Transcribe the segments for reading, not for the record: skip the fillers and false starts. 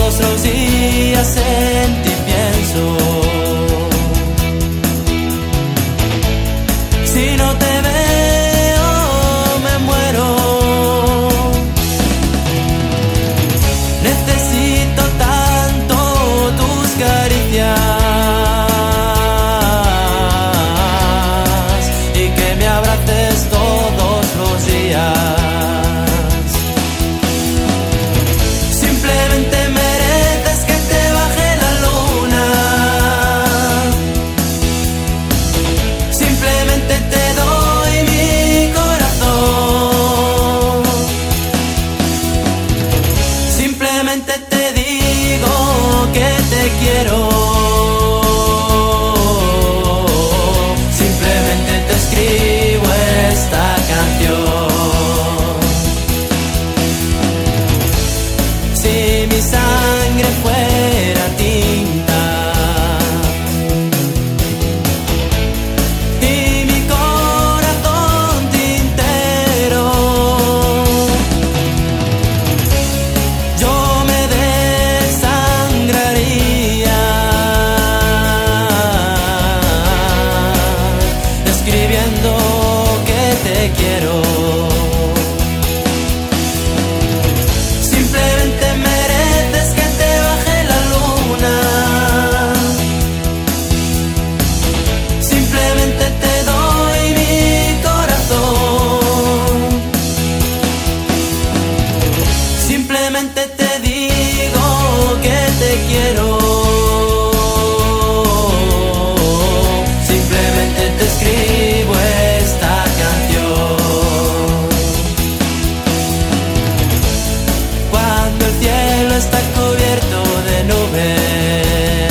Todos los días en ti pienso. Si no te veo me muero. Necesito tanto tus caricias y que me abraces todos los días. Te digo que te quiero. Simplemente te escribo esta canción. Si mi sangre fuera tinta y mi corazón tintero, escribiendo que te quiero. Simplemente mereces que te baje la luna. Simplemente te doy mi corazón. Simplemente te digo que te quiero. Escribo esta canción. Cuando el cielo está cubierto de nubes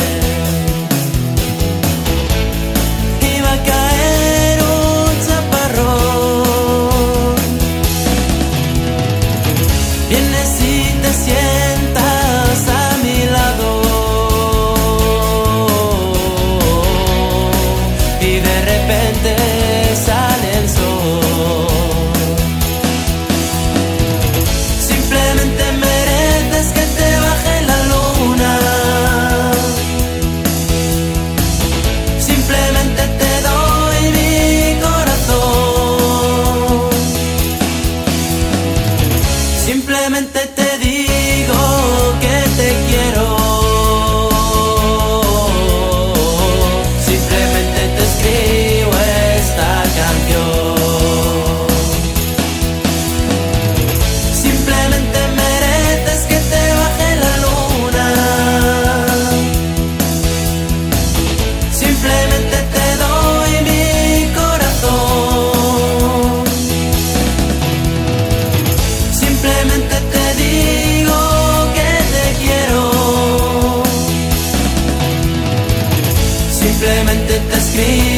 y va a caer un chaparrón, vienes y te sientas a mi lado y de repente sale el sol. Simplemente mereces que te baje la luna. Simplemente te doy mi corazón. Simplemente te digo que te quiero. Simplemente te escribo esta canción. Simplemente mereces que te baje la luna. Simplemente te doy mi corazón. Simplemente te digo que te quiero. Simplemente te escribo